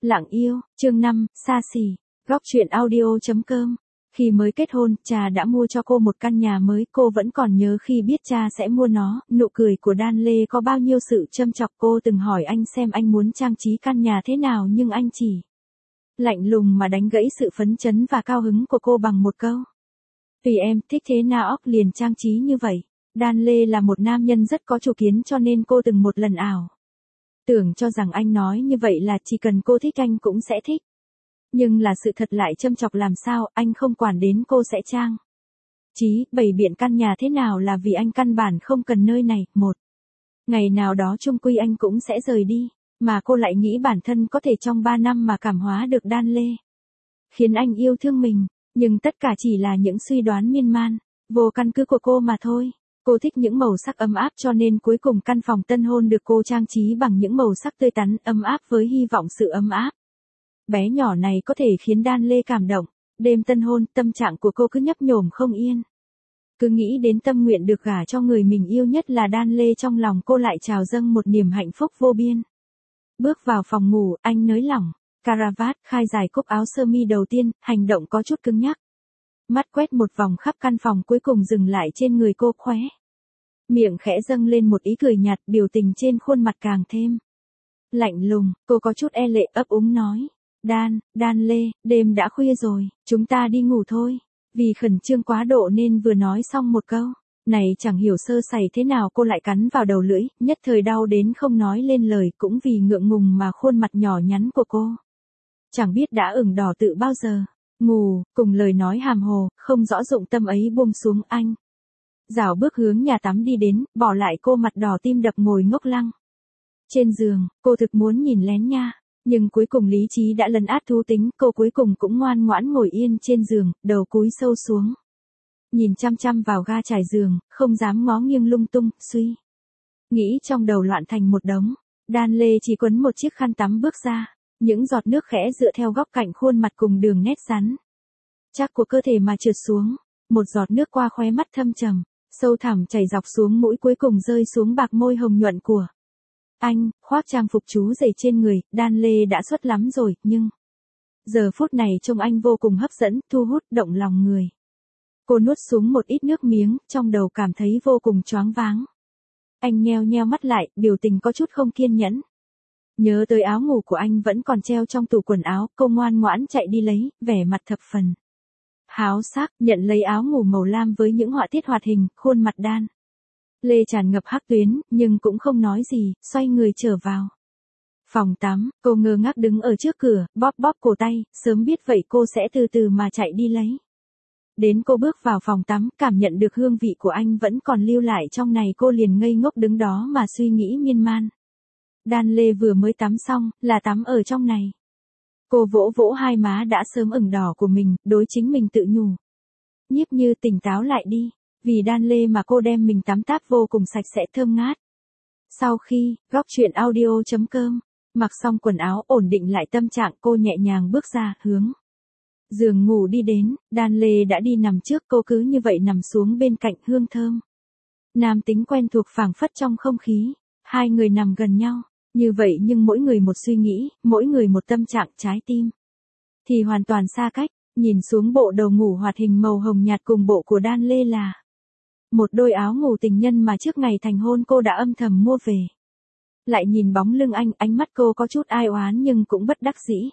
Lặng yêu, chương 5, xa xỉ. Góc truyện audio.com. Khi mới kết hôn, cha đã mua cho cô một căn nhà mới, cô vẫn còn nhớ khi biết cha sẽ mua nó, nụ cười của Dan Lê có bao nhiêu sự châm chọc. Cô từng hỏi anh xem anh muốn trang trí căn nhà thế nào nhưng anh chỉ lạnh lùng mà đánh gãy sự phấn chấn và cao hứng của cô bằng một câu: tùy em, thích thế nào óc liền trang trí như vậy. Dan Lê là một nam nhân rất có chủ kiến cho nên cô từng một lần ảo tưởng cho rằng anh nói như vậy là chỉ cần cô thích anh cũng sẽ thích. Nhưng là sự thật lại châm chọc làm sao, anh không quản đến cô sẽ trang trí, bày biện căn nhà thế nào là vì anh căn bản không cần nơi này. Một ngày nào đó chung quy anh cũng sẽ rời đi, mà cô lại nghĩ bản thân có thể trong 3 năm mà cảm hóa được Dan Lê, khiến anh yêu thương mình, nhưng tất cả chỉ là những suy đoán miên man, vô căn cứ của cô mà thôi. Cô thích những màu sắc ấm áp cho nên cuối cùng căn phòng tân hôn được cô trang trí bằng những màu sắc tươi tắn, ấm áp với hy vọng sự ấm áp bé nhỏ này có thể khiến Dan Lê cảm động. Đêm tân hôn, tâm trạng của cô cứ nhấp nhổm không yên. Cứ nghĩ đến tâm nguyện được gả cho người mình yêu nhất là Dan Lê, trong lòng cô lại trào dâng một niềm hạnh phúc vô biên. Bước vào phòng ngủ, anh nới lỏng caravat, khai dài cúc áo sơ mi đầu tiên, hành động có chút cứng nhắc. Mắt quét một vòng khắp căn phòng cuối cùng dừng lại trên người cô, khóe miệng khẽ dâng lên một ý cười nhạt, biểu tình trên khuôn mặt càng thêm lạnh lùng. Cô có chút e lệ ấp úng nói: Dan Lê, đêm đã khuya rồi, chúng ta đi ngủ thôi. Vì khẩn trương quá độ nên vừa nói xong một câu này chẳng hiểu sơ sẩy thế nào cô lại cắn vào đầu lưỡi, nhất thời đau đến không nói lên lời. Cũng vì ngượng ngùng mà khuôn mặt nhỏ nhắn của cô chẳng biết đã ửng đỏ từ bao giờ. Ngủ, cùng lời nói hàm hồ, không rõ dụng tâm ấy buông xuống. Anh rảo bước hướng nhà tắm đi đến, bỏ lại cô mặt đỏ tim đập ngồi ngốc lăng trên giường. Cô thực muốn nhìn lén nha, nhưng cuối cùng lý trí đã lấn át thú tính, cô cuối cùng cũng ngoan ngoãn ngồi yên trên giường, đầu cúi sâu xuống, nhìn chăm chăm vào ga trải giường, không dám ngó nghiêng lung tung, suy nghĩ trong đầu loạn thành một đống. Dan Lê chỉ quấn một chiếc khăn tắm bước ra, những giọt nước khẽ dựa theo góc cạnh khuôn mặt cùng đường nét rắn chắc của cơ thể mà trượt xuống, một giọt nước qua khóe mắt thâm trầm, sâu thẳm chảy dọc xuống mũi, cuối cùng rơi xuống bạc môi hồng nhuận của anh. Khoác trang phục chú rể trên người, Dan Lê đã xuất lắm rồi, nhưng giờ phút này trông anh vô cùng hấp dẫn, thu hút, động lòng người. Cô nuốt xuống một ít nước miếng, trong đầu cảm thấy vô cùng choáng váng. Anh nheo nheo mắt lại, biểu tình có chút không kiên nhẫn. Nhớ tới áo ngủ của anh vẫn còn treo trong tủ quần áo, cô ngoan ngoãn chạy đi lấy, vẻ mặt thập phần háo sắc, nhận lấy áo ngủ màu lam với những họa tiết hoạt hình. Khuôn mặt Dan Lê tràn ngập hắc tuyến, nhưng cũng không nói gì, xoay người trở vào phòng tắm. Cô ngơ ngác đứng ở trước cửa, bóp bóp cổ tay, sớm biết vậy cô sẽ từ từ mà chạy đi lấy. Đến cô bước vào phòng tắm, cảm nhận được hương vị của anh vẫn còn lưu lại trong này, cô liền ngây ngốc đứng đó mà suy nghĩ miên man. Dan Lê vừa mới tắm xong, là tắm ở trong này. Cô vỗ vỗ hai má đã sớm ửng đỏ của mình, đối chính mình tự nhủ: Nhiếp Như, tỉnh táo lại đi. Vì Dan Lê mà cô đem mình tắm táp vô cùng sạch sẽ thơm ngát. Sau khi, góc truyện audio.com, mặc xong quần áo, ổn định lại tâm trạng, cô nhẹ nhàng bước ra, hướng giường ngủ đi đến. Dan Lê đã đi nằm trước, cô cứ như vậy nằm xuống bên cạnh, hương thơm nam tính quen thuộc phảng phất trong không khí. Hai người nằm gần nhau, như vậy nhưng mỗi người một suy nghĩ, mỗi người một tâm trạng, trái tim thì hoàn toàn xa cách. Nhìn xuống bộ đầu ngủ hoạt hình màu hồng nhạt cùng bộ của Dan Lê là một đôi áo ngủ tình nhân mà trước ngày thành hôn cô đã âm thầm mua về. Lại nhìn bóng lưng anh, ánh mắt cô có chút ai oán nhưng cũng bất đắc dĩ.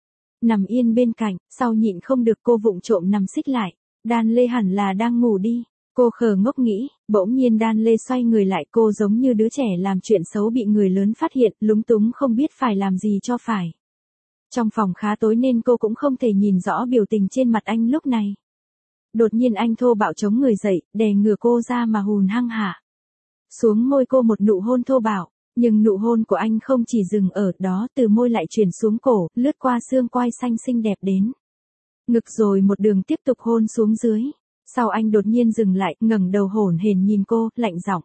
Nằm yên bên cạnh, sau nhịn không được cô vụng trộm nằm xích lại. Dan Lê hẳn là đang ngủ đi. Cô khờ ngốc nghĩ, bỗng nhiên Dan Lê xoay người lại, cô giống như đứa trẻ làm chuyện xấu bị người lớn phát hiện, lúng túng không biết phải làm gì cho phải. Trong phòng khá tối nên cô cũng không thể nhìn rõ biểu tình trên mặt anh lúc này. Đột nhiên anh thô bạo chống người dậy, đè ngửa cô ra mà hùn hăng hạ xuống môi cô một nụ hôn thô bạo. Nhưng nụ hôn của anh không chỉ dừng ở đó, từ môi lại chuyển xuống cổ, lướt qua xương quai xanh xinh đẹp đến ngực rồi một đường tiếp tục hôn xuống dưới. Sau anh đột nhiên dừng lại, ngẩng đầu hổn hển nhìn cô, lạnh giọng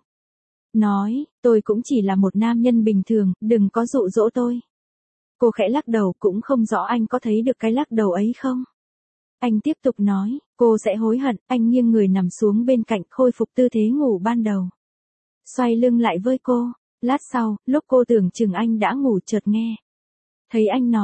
nói: Tôi cũng chỉ là một nam nhân bình thường, đừng có dụ dỗ tôi. Cô khẽ lắc đầu, cũng không rõ anh có thấy được cái lắc đầu ấy không. Anh tiếp tục nói: Cô sẽ hối hận. Anh nghiêng người nằm xuống bên cạnh, khôi phục tư thế ngủ ban đầu, xoay lưng lại với cô. Lát sau, lúc cô tưởng chừng anh đã ngủ, chợt nghe thấy anh nói: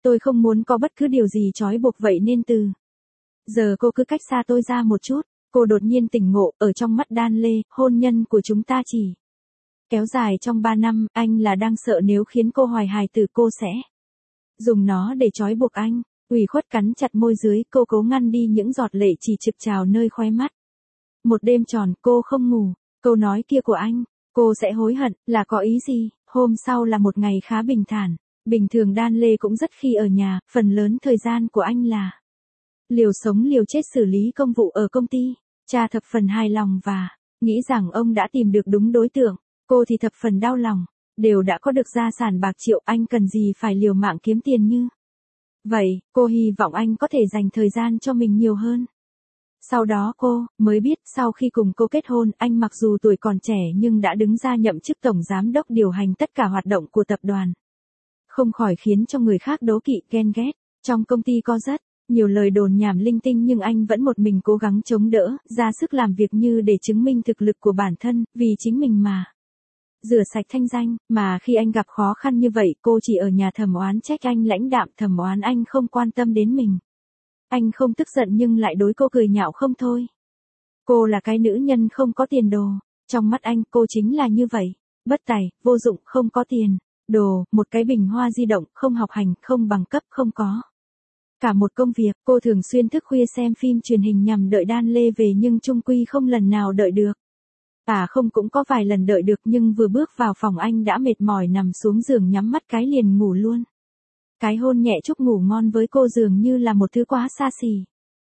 Tôi không muốn có bất cứ điều gì trói buộc vậy nên từ giờ cô cứ cách xa tôi ra một chút. Cô đột nhiên tỉnh ngộ, ở trong mắt Đan Lê, hôn nhân của chúng ta chỉ kéo dài trong 3 năm, anh là đang sợ nếu khiến cô hoài hài tử cô sẽ dùng nó để trói buộc anh. Ủy khuất cắn chặt môi dưới, cô cố ngăn đi những giọt lệ chỉ trực trào nơi khóe mắt. Một đêm tròn, cô không ngủ. Câu nói kia của anh, cô sẽ hối hận, là có ý gì? Hôm sau là một ngày khá bình thản. Bình thường Đan Lê cũng rất khi ở nhà, phần lớn thời gian của anh là liều sống liều chết xử lý công vụ ở công ty. Cha thập phần hài lòng và nghĩ rằng ông đã tìm được đúng đối tượng. Cô thì thập phần đau lòng. Đều đã có được gia sản bạc triệu, anh cần gì phải liều mạng kiếm tiền như vậy. Cô hy vọng anh có thể dành thời gian cho mình nhiều hơn. Sau đó cô mới biết, sau khi cùng cô kết hôn, anh mặc dù tuổi còn trẻ nhưng đã đứng ra nhậm chức tổng giám đốc điều hành tất cả hoạt động của tập đoàn. Không khỏi khiến cho người khác đố kỵ, ghen ghét. Trong công ty có rất nhiều lời đồn nhảm linh tinh nhưng anh vẫn một mình cố gắng chống đỡ, ra sức làm việc như để chứng minh thực lực của bản thân, vì chính mình mà rửa sạch thanh danh. Mà khi anh gặp khó khăn như vậy, cô chỉ ở nhà thầm oán trách anh lãnh đạm, thầm oán anh không quan tâm đến mình. Anh không tức giận nhưng lại đối cô cười nhạo không thôi. Cô là cái nữ nhân không có tiền đồ. Trong mắt anh, cô chính là như vậy. Bất tài, vô dụng, không có tiền đồ, một cái bình hoa di động, không học hành, không bằng cấp, không có cả một công việc. Cô thường xuyên thức khuya xem phim truyền hình nhằm đợi Đan Lê về nhưng chung quy không lần nào đợi được. Không, cũng có vài lần đợi được nhưng vừa bước vào phòng anh đã mệt mỏi nằm xuống giường nhắm mắt cái liền ngủ luôn. Cái hôn nhẹ chúc ngủ ngon với cô dường như là một thứ quá xa xỉ.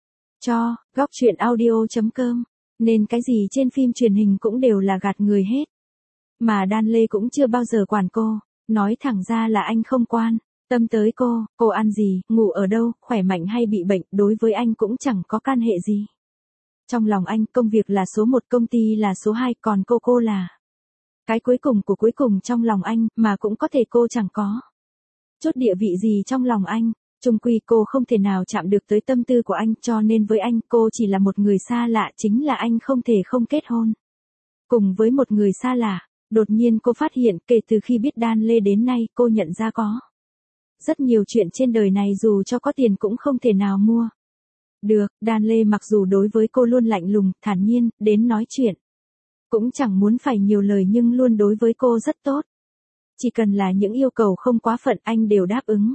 Góc truyện audio.com. Nên cái gì trên phim truyền hình cũng đều là gạt người hết. Mà Đan Lê cũng chưa bao giờ quản cô. Nói thẳng ra là anh không quan tâm tới cô ăn gì, ngủ ở đâu, khỏe mạnh hay bị bệnh, đối với anh cũng chẳng có can hệ gì. Trong lòng anh, công việc là số 1, công ty là số 2, còn cô là cái cuối cùng của cuối cùng trong lòng anh, mà cũng có thể cô chẳng có chút địa vị gì trong lòng anh. Chung quy cô không thể nào chạm được tới tâm tư của anh, cho nên với anh, cô chỉ là một người xa lạ, chính là anh không thể không kết hôn cùng với một người xa lạ. Đột nhiên cô phát hiện, kể từ khi biết Đan Lê đến nay, cô nhận ra có rất nhiều chuyện trên đời này dù cho có tiền cũng không thể nào mua được. Đan Lê mặc dù đối với cô luôn lạnh lùng, thản nhiên, đến nói chuyện cũng chẳng muốn phải nhiều lời nhưng luôn đối với cô rất tốt. Chỉ cần là những yêu cầu không quá phận anh đều đáp ứng.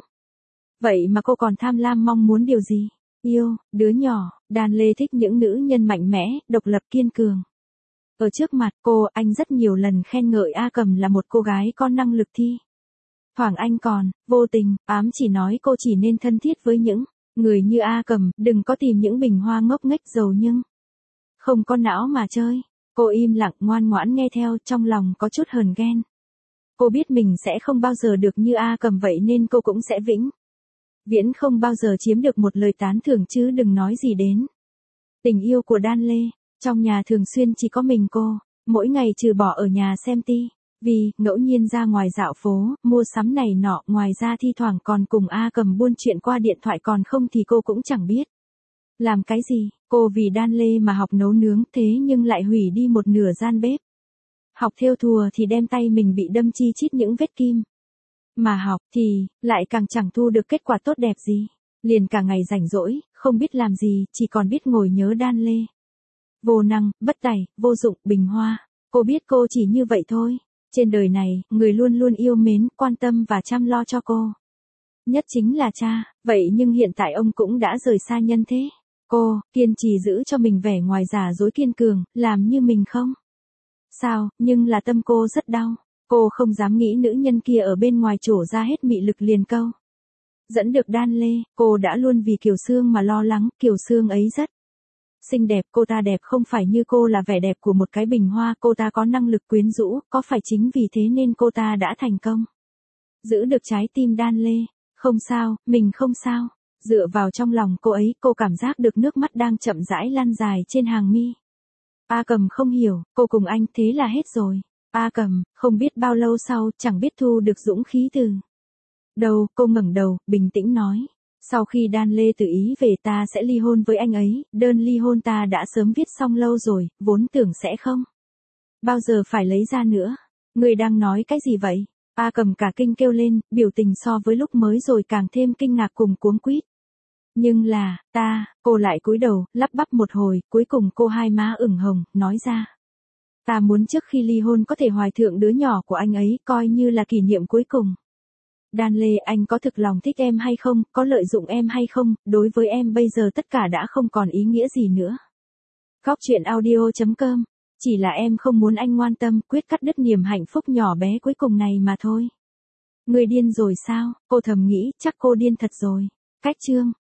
Vậy mà cô còn tham lam mong muốn điều gì? Yêu, đứa nhỏ. Đan Lê thích những nữ nhân mạnh mẽ, độc lập kiên cường. Ở trước mặt cô, anh rất nhiều lần khen ngợi A Cầm là một cô gái có năng lực thi. Thoảng anh còn vô tình ám chỉ nói cô chỉ nên thân thiết với những người như A Cầm, đừng có tìm những bình hoa ngốc nghếch giàu nhưng không có não mà chơi. Cô im lặng ngoan ngoãn nghe theo, trong lòng có chút hờn ghen. Cô biết mình sẽ không bao giờ được như A Cầm vậy nên cô cũng sẽ vĩnh viễn không bao giờ chiếm được một lời tán thưởng chứ đừng nói gì đến tình yêu của Đan Lê. Trong nhà thường xuyên chỉ có mình cô, mỗi ngày trừ bỏ ở nhà xem TV, ngẫu nhiên ra ngoài dạo phố, mua sắm này nọ, ngoài ra thi thoảng còn cùng A Cầm buôn chuyện qua điện thoại, còn không thì cô cũng chẳng biết làm cái gì. Cô vì Đan Lê mà học nấu nướng, thế nhưng lại hủy đi một nửa gian bếp. Học thêu thùa thì đem tay mình bị đâm chi chít những vết kim. Mà học thì lại càng chẳng thu được kết quả tốt đẹp gì. Liền cả ngày rảnh rỗi, không biết làm gì, chỉ còn biết ngồi nhớ Đan Lê. Vô năng, bất tài, vô dụng, bình hoa. Cô biết cô chỉ như vậy thôi. Trên đời này, người luôn luôn yêu mến, quan tâm và chăm lo cho cô nhất chính là cha. Vậy nhưng hiện tại ông cũng đã rời xa nhân thế. Cô kiên trì giữ cho mình vẻ ngoài giả dối kiên cường, làm như mình không sao, nhưng là tâm cô rất đau. Cô không dám nghĩ nữ nhân kia ở bên ngoài trổ ra hết mị lực liền câu dẫn được Đan Lê. Cô đã luôn vì Kiều Sương mà lo lắng. Kiều Sương ấy rất xinh đẹp, cô ta đẹp không phải như cô là vẻ đẹp của một cái bình hoa, cô ta có năng lực quyến rũ, có phải chính vì thế nên cô ta đã thành công giữ được trái tim Đan Lê? Không sao, mình không sao. Dựa vào trong lòng cô ấy, cô cảm giác được nước mắt đang chậm rãi lăn dài trên hàng mi. A Cầm không hiểu, cô cùng anh thế là hết rồi. A Cầm, không biết bao lâu sau, chẳng biết thu được dũng khí từ đâu, cô ngẩng đầu, bình tĩnh nói. Sau khi Đan Lê tự ý về ta sẽ ly hôn với anh ấy, đơn ly hôn ta đã sớm viết xong lâu rồi, vốn tưởng sẽ không bao giờ phải lấy ra nữa. Người đang nói cái gì vậy? A Cầm cả kinh kêu lên, biểu tình so với lúc mới rồi càng thêm kinh ngạc cùng cuống quýt. Nhưng là, cô lại cúi đầu, lắp bắp một hồi, cuối cùng cô hai má ửng hồng, nói ra. Ta muốn trước khi ly hôn có thể hoài thượng đứa nhỏ của anh ấy, coi như là kỷ niệm cuối cùng. Đan Lê, anh có thực lòng thích em hay không, có lợi dụng em hay không, đối với em bây giờ tất cả đã không còn ý nghĩa gì nữa. Góc truyện audio.com. Chỉ là em không muốn anh ngoan tâm, quyết cắt đứt niềm hạnh phúc nhỏ bé cuối cùng này mà thôi. Người điên rồi sao, cô thầm nghĩ, chắc cô điên thật rồi. Cách chương.